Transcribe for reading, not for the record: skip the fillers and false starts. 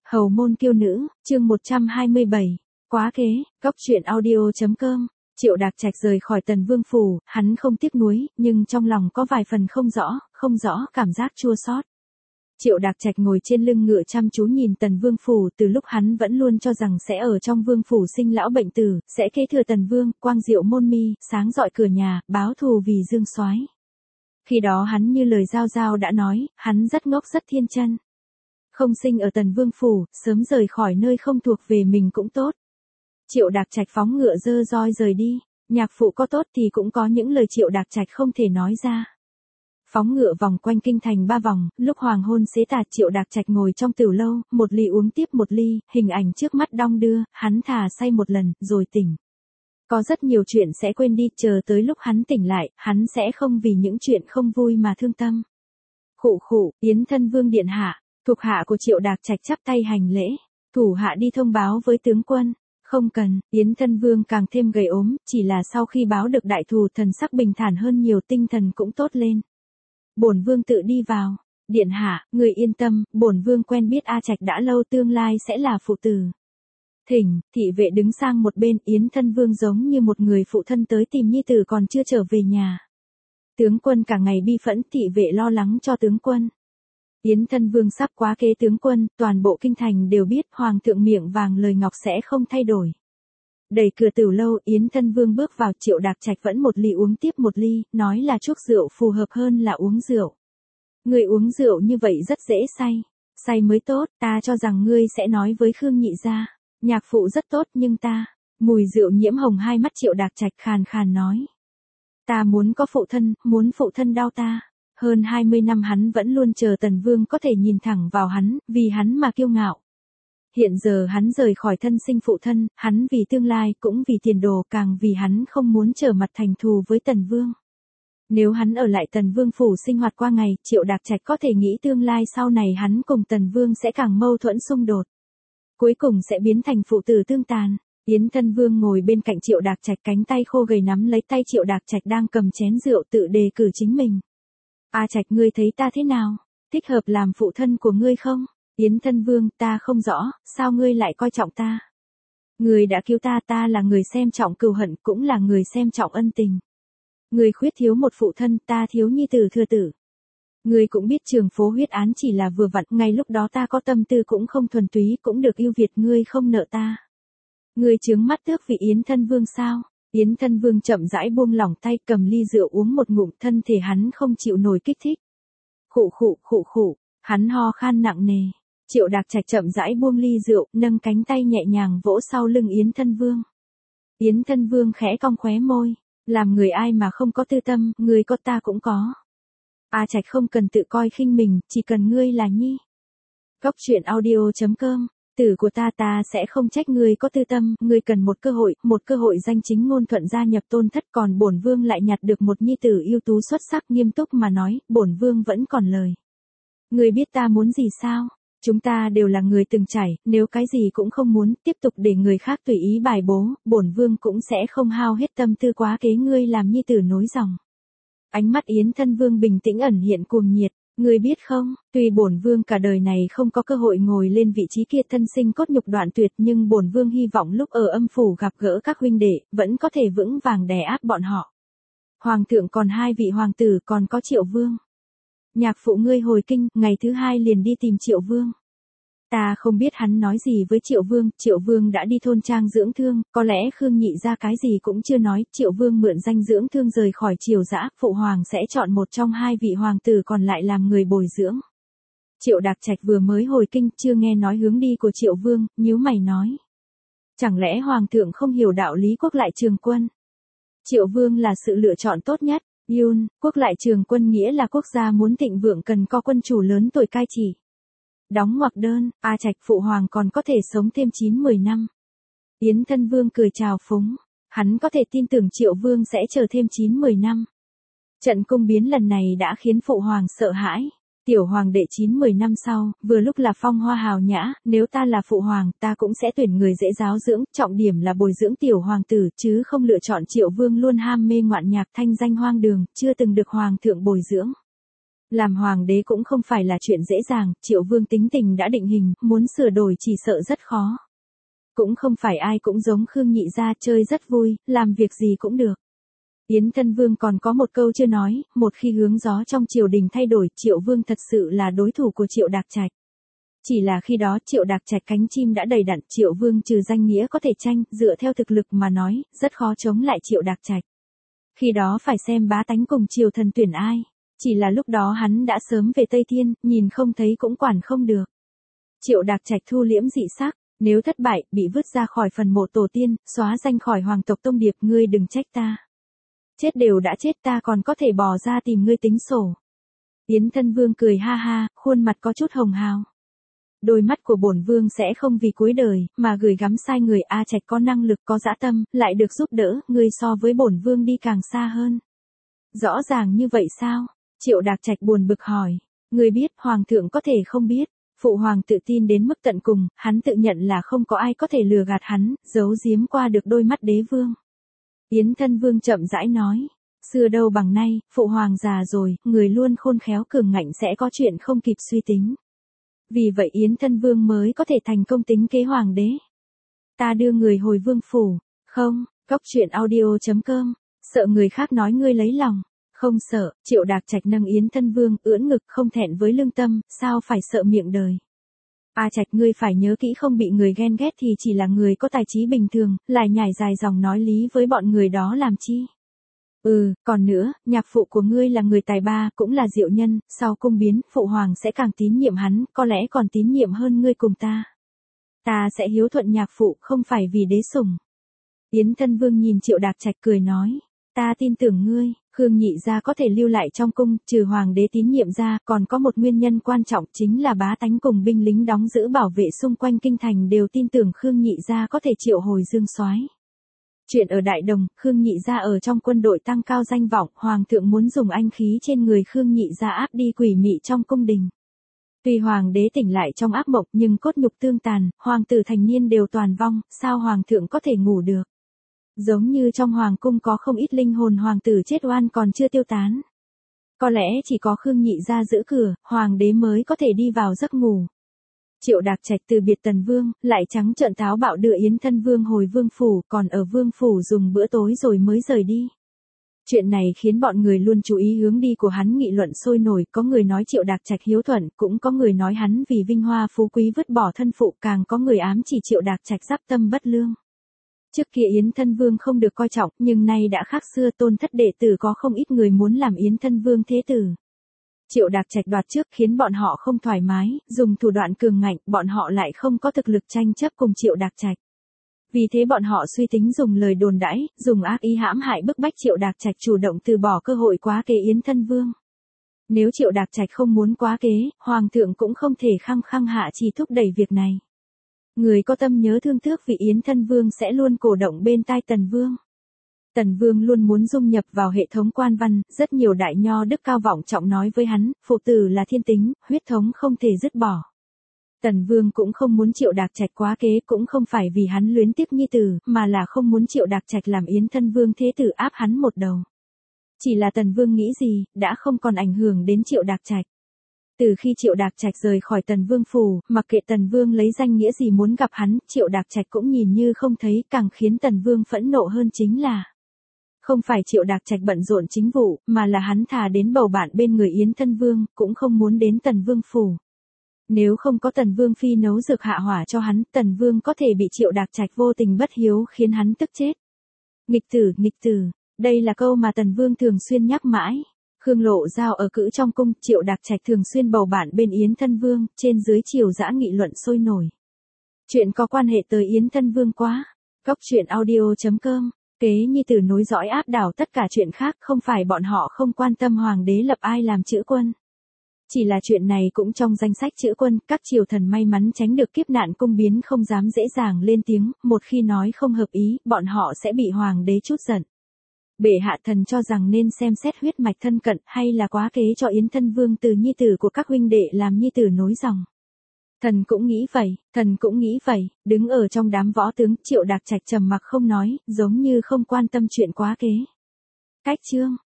Hầu môn kiêu nữ, chương 127. Quá kế, góc truyện audio.com. Triệu Đạc Trạch rời khỏi Tần Vương phủ, hắn không tiếc nuối, nhưng trong lòng có vài phần không rõ cảm giác chua xót. Triệu Đạc Trạch ngồi trên lưng ngựa chăm chú nhìn Tần Vương phủ, từ lúc hắn vẫn luôn cho rằng sẽ ở trong vương phủ sinh lão bệnh tử, sẽ kế thừa Tần Vương, quang diệu môn mi, sáng rọi cửa nhà, báo thù vì Dương Soái. Khi đó hắn như lời Giao đã nói, hắn rất ngốc rất thiên chân. Không sinh ở Tần Vương phủ, sớm rời khỏi nơi không thuộc về mình cũng tốt. Triệu Đạc Trạch phóng ngựa dơ roi rời đi, nhạc phụ có tốt thì cũng có những lời Triệu Đạc Trạch không thể nói ra. Phóng ngựa vòng quanh kinh thành 3 vòng, lúc hoàng hôn xế tà Triệu Đạc Trạch ngồi trong tửu lâu, một ly uống tiếp một ly, hình ảnh trước mắt đong đưa, hắn thà say một lần, rồi tỉnh. Có rất nhiều chuyện sẽ quên đi, chờ tới lúc hắn tỉnh lại, hắn sẽ không vì những chuyện không vui mà thương tâm. Khụ, Yến thân vương điện hạ. Thuộc hạ của Triệu Đạc Trạch chắp tay hành lễ, thủ hạ đi thông báo với tướng quân. Không cần, Yến thân vương càng thêm gầy ốm, chỉ là sau khi báo được đại thù thần sắc bình thản hơn nhiều, tinh thần cũng tốt lên. Bổn vương tự đi vào. Điện hạ, người yên tâm, bổn vương quen biết A Trạch đã lâu, tương lai sẽ là phụ tử. Thỉnh, thị vệ đứng sang một bên, Yến thân vương giống như một người phụ thân tới tìm nhi tử còn chưa trở về nhà. Tướng quân cả ngày bi phẫn, thị vệ lo lắng cho tướng quân. Yến thân vương sắp quá kế tướng quân, toàn bộ kinh thành đều biết hoàng thượng miệng vàng lời ngọc sẽ không thay đổi. Đẩy cửa tửu lâu, Yến thân vương bước vào, Triệu Đạc Trạch vẫn một ly uống tiếp một ly, nói là chuốc rượu phù hợp hơn là uống rượu. Người uống rượu như vậy rất dễ say, say mới tốt, ta cho rằng ngươi sẽ nói với Khương Nhị gia, nhạc phụ rất tốt nhưng ta, mùi rượu nhiễm hồng hai mắt Triệu Đạc Trạch khàn khàn nói. Ta muốn có phụ thân, muốn phụ thân đau ta. Hơn 20 năm hắn vẫn luôn chờ Tần Vương có thể nhìn thẳng vào hắn, vì hắn mà kiêu ngạo. Hiện giờ hắn rời khỏi thân sinh phụ thân, hắn vì tương lai cũng vì tiền đồ, càng vì hắn không muốn trở mặt thành thù với Tần Vương. Nếu hắn ở lại Tần Vương phủ sinh hoạt qua ngày, Triệu Đạc Trạch có thể nghĩ tương lai sau này hắn cùng Tần Vương sẽ càng mâu thuẫn xung đột. Cuối cùng sẽ biến thành phụ tử tương tàn. Yến thân vương ngồi bên cạnh Triệu Đạc Trạch, cánh tay khô gầy nắm lấy tay Triệu Đạc Trạch đang cầm chén rượu, tự đề cử chính mình. A Trạch, ngươi thấy ta thế nào? Thích hợp làm phụ thân của ngươi không? Yến thân vương, ta không rõ, sao ngươi lại coi trọng ta? Ngươi đã cứu ta, ta là người xem trọng cừu hận, cũng là người xem trọng ân tình. Ngươi khuyết thiếu một phụ thân, ta thiếu nhi tử thừa tử. Ngươi cũng biết trường phố huyết án chỉ là vừa vặn, ngay lúc đó ta có tâm tư cũng không thuần túy, cũng được ưu việt, ngươi không nợ ta. Ngươi chướng mắt tước vị Yến thân vương sao? Yến thân vương chậm rãi buông lỏng tay, cầm ly rượu uống một ngụm, thân thể hắn không chịu nổi kích thích. Khụ, hắn ho khan nặng nề. Triệu Đạc Trạch chậm rãi buông ly rượu, nâng cánh tay nhẹ nhàng vỗ sau lưng Yến thân vương. Yến thân vương khẽ cong khóe môi, làm người ai mà không có tư tâm, người có ta cũng có. A Trạch không cần tự coi khinh mình, chỉ cần ngươi là nhi. Góc truyện audio.com. Tử của ta sẽ không trách ngươi có tư tâm, ngươi cần một cơ hội danh chính ngôn thuận gia nhập Tôn thất, còn bổn vương lại nhặt được một nhi tử ưu tú xuất sắc. Nghiêm túc mà nói, bổn vương vẫn còn lời. Ngươi biết ta muốn gì sao? Chúng ta đều là người từng trải, nếu cái gì cũng không muốn, tiếp tục để người khác tùy ý bài bố, bổn vương cũng sẽ không hao hết tâm tư quá kế ngươi làm nhi tử nối dòng. Ánh mắt Yến thân vương bình tĩnh ẩn hiện cuồng nhiệt. Ngươi biết không, tuy bổn vương cả đời này không có cơ hội ngồi lên vị trí kia, thân sinh cốt nhục đoạn tuyệt, nhưng bổn vương hy vọng lúc ở âm phủ gặp gỡ các huynh đệ, vẫn có thể vững vàng đè áp bọn họ. Hoàng thượng còn 2 vị hoàng tử, còn có Triệu Vương. Nhạc phụ ngươi hồi kinh, ngày thứ 2 liền đi tìm Triệu Vương. Ta không biết hắn nói gì với Triệu Vương đã đi thôn trang dưỡng thương, có lẽ Khương Nhị gia cái gì cũng chưa nói, Triệu Vương mượn danh dưỡng thương rời khỏi Triều dã, phụ hoàng sẽ chọn một trong 2 vị hoàng tử còn lại làm người bồi dưỡng. Triệu Đạc Trạch vừa mới hồi kinh, chưa nghe nói hướng đi của Triệu Vương, nhíu mày nói. Chẳng lẽ hoàng thượng không hiểu đạo lý quốc lại trường quân? Triệu Vương là sự lựa chọn tốt nhất. Quốc lại trường quân nghĩa là quốc gia muốn thịnh vượng cần có quân chủ lớn tuổi cai trị. Đóng ngoặc đơn, A Trạch phụ hoàng còn có thể sống thêm 9-10 năm. Yến thân vương cười chào phúng, hắn có thể tin tưởng Triệu Vương sẽ chờ thêm 9-10 năm. Trận cung biến lần này đã khiến phụ hoàng sợ hãi. Tiểu hoàng đệ 9-10 năm sau, vừa lúc là phong hoa hào nhã, nếu ta là phụ hoàng, ta cũng sẽ tuyển người dễ giáo dưỡng, trọng điểm là bồi dưỡng tiểu hoàng tử, chứ không lựa chọn Triệu Vương luôn ham mê ngoạn nhạc, thanh danh hoang đường, chưa từng được hoàng thượng bồi dưỡng. Làm hoàng đế cũng không phải là chuyện dễ dàng, Triệu Vương tính tình đã định hình, muốn sửa đổi chỉ sợ rất khó. Cũng không phải ai cũng giống Khương Nhị gia chơi rất vui, làm việc gì cũng được. Yến Thân Vương còn có một câu chưa nói, một khi hướng gió trong triều đình thay đổi, Triệu Vương thật sự là đối thủ của Triệu Đạc Trạch. Chỉ là khi đó Triệu Đạc Trạch cánh chim đã đầy đặn, Triệu Vương trừ danh nghĩa có thể tranh, dựa theo thực lực mà nói, rất khó chống lại Triệu Đạc Trạch. Khi đó phải xem bá tánh cùng triều thần tuyển ai. Chỉ là lúc đó hắn đã sớm về Tây Thiên, nhìn không thấy cũng quản không được. Triệu Đạc Trạch thu liễm dị sắc, nếu thất bại, bị vứt ra khỏi phần mộ tổ tiên, xóa danh khỏi hoàng tộc tông điệp, ngươi đừng trách ta. Chết đều đã chết, ta còn có thể bỏ ra tìm ngươi tính sổ. Yến Thân Vương cười ha ha, khuôn mặt có chút hồng hào. Đôi mắt của bổn vương sẽ không vì cuối đời mà gửi gắm sai người. A Trạch có năng lực, có dã tâm, lại được giúp đỡ, ngươi so với bổn vương đi càng xa hơn. Rõ ràng như vậy sao? Triệu Đạc Trạch buồn bực hỏi. Ngươi biết, hoàng thượng có thể không biết. Phụ hoàng tự tin đến mức tận cùng, hắn tự nhận là không có ai có thể lừa gạt hắn, giấu giếm qua được đôi mắt đế vương. Yến Thân Vương chậm rãi nói. Xưa đâu bằng nay, phụ hoàng già rồi, người luôn khôn khéo cường ngạnh sẽ có chuyện không kịp suy tính. Vì vậy Yến Thân Vương mới có thể thành công tính kế hoàng đế. Ta đưa người hồi vương phủ. Không, Cóc Truyện Audio.com. Sợ người khác nói ngươi lấy lòng. Không sợ. Triệu Đạc Trạch nâng Yến Thân Vương, ưỡn ngực, không thẹn với lương tâm, sao phải sợ miệng đời. A Trạch, ngươi phải nhớ kỹ, không bị người ghen ghét thì chỉ là người có tài trí bình thường, lại nhảy dài dòng nói lý với bọn người đó làm chi. Còn nữa, nhạc phụ của ngươi là người tài ba, cũng là diệu nhân, sau cung biến, phụ hoàng sẽ càng tín nhiệm hắn, có lẽ còn tín nhiệm hơn ngươi cùng ta. Ta sẽ hiếu thuận nhạc phụ, không phải vì đế sủng. Yến Thân Vương nhìn Triệu Đạc Trạch cười nói, ta tin tưởng ngươi. Khương Nhị gia có thể lưu lại trong cung, trừ hoàng đế tín nhiệm ra, còn có một nguyên nhân quan trọng, chính là bá tánh cùng binh lính đóng giữ bảo vệ xung quanh kinh thành đều tin tưởng Khương Nhị gia có thể triệu hồi Dương Soái. Chuyện ở Đại Đồng, Khương Nhị gia ở trong quân đội tăng cao danh vọng, hoàng thượng muốn dùng anh khí trên người Khương Nhị gia áp đi quỷ mị trong cung đình. Tuy hoàng đế tỉnh lại trong ác mộng, nhưng cốt nhục tương tàn, hoàng tử thành niên đều toàn vong, sao hoàng thượng có thể ngủ được? Giống như trong hoàng cung có không ít linh hồn hoàng tử chết oan còn chưa tiêu tán. Có lẽ chỉ có Khương Nhị gia giữ cửa, hoàng đế mới có thể đi vào giấc ngủ. Triệu Đạc Trạch từ biệt Tần Vương, lại trắng trợn táo bạo đưa Yến Thân Vương hồi vương phủ, còn ở vương phủ dùng bữa tối rồi mới rời đi. Chuyện này khiến bọn người luôn chú ý hướng đi của hắn nghị luận sôi nổi, có người nói Triệu Đạc Trạch hiếu thuận, cũng có người nói hắn vì vinh hoa phú quý vứt bỏ thân phụ, càng có người ám chỉ Triệu Đạc Trạch giáp tâm bất lương. Trước kia Yến Thân Vương không được coi trọng, nhưng nay đã khác xưa, tôn thất đệ tử có không ít người muốn làm Yến Thân Vương thế tử. Triệu Đạc Trạch đoạt trước khiến bọn họ không thoải mái, dùng thủ đoạn cường ngạnh, bọn họ lại không có thực lực tranh chấp cùng Triệu Đạc Trạch. Vì thế bọn họ suy tính dùng lời đồn đãi, dùng ác ý hãm hại bức bách Triệu Đạc Trạch chủ động từ bỏ cơ hội quá kế Yến Thân Vương. Nếu Triệu Đạc Trạch không muốn quá kế, hoàng thượng cũng không thể khăng khăng hạ chỉ thúc đẩy việc này. Người có tâm nhớ thương tiếc vị Yến Thân Vương sẽ luôn cổ động bên tai Tần Vương. Tần Vương luôn muốn dung nhập vào hệ thống quan văn, rất nhiều đại nho đức cao vọng trọng nói với hắn, phụ tử là thiên tính, huyết thống không thể dứt bỏ. Tần Vương cũng không muốn Triệu Đạc Trạch quá kế, cũng không phải vì hắn luyến tiếc nhi tử, mà là không muốn Triệu Đạc Trạch làm Yến Thân Vương thế tử áp hắn một đầu. Chỉ là Tần Vương nghĩ gì, đã không còn ảnh hưởng đến Triệu Đạc Trạch. Từ khi Triệu Đạc Trạch rời khỏi Tần Vương phủ, mặc kệ Tần Vương lấy danh nghĩa gì muốn gặp hắn, Triệu Đạc Trạch cũng nhìn như không thấy, càng khiến Tần Vương phẫn nộ hơn chính là không phải Triệu Đạc Trạch bận rộn chính vụ, mà là hắn thà đến bầu bạn bên người Yến Thân Vương, cũng không muốn đến Tần Vương phủ. Nếu không có Tần Vương phi nấu dược hạ hỏa cho hắn, Tần Vương có thể bị Triệu Đạc Trạch vô tình bất hiếu khiến hắn tức chết. Nghịch tử, đây là câu mà Tần Vương thường xuyên nhắc mãi. Khương Lộ Giao ở cữ trong cung, Triệu Đạc Trạch thường xuyên bầu bạn bên Yến Thân Vương, trên dưới triều dã nghị luận sôi nổi. Chuyện có quan hệ tới Yến Thân Vương quá. Cóc Truyện Audio.com. Kế nhi tử nối dõi áp đảo tất cả chuyện khác, không phải bọn họ không quan tâm hoàng đế lập ai làm chữ quân. Chỉ là chuyện này cũng trong danh sách chữ quân, các triều thần may mắn tránh được kiếp nạn cung biến không dám dễ dàng lên tiếng, một khi nói không hợp ý, bọn họ sẽ bị hoàng đế trút giận. Bệ hạ thần cho rằng nên xem xét huyết mạch thân cận, hay là quá kế cho Yến Thân Vương từ nhi tử của các huynh đệ làm nhi tử nối dòng. Thần cũng nghĩ vậy, đứng ở trong đám võ tướng, Triệu Đạc Trạch trầm mặc không nói, giống như không quan tâm chuyện quá kế. Cách chương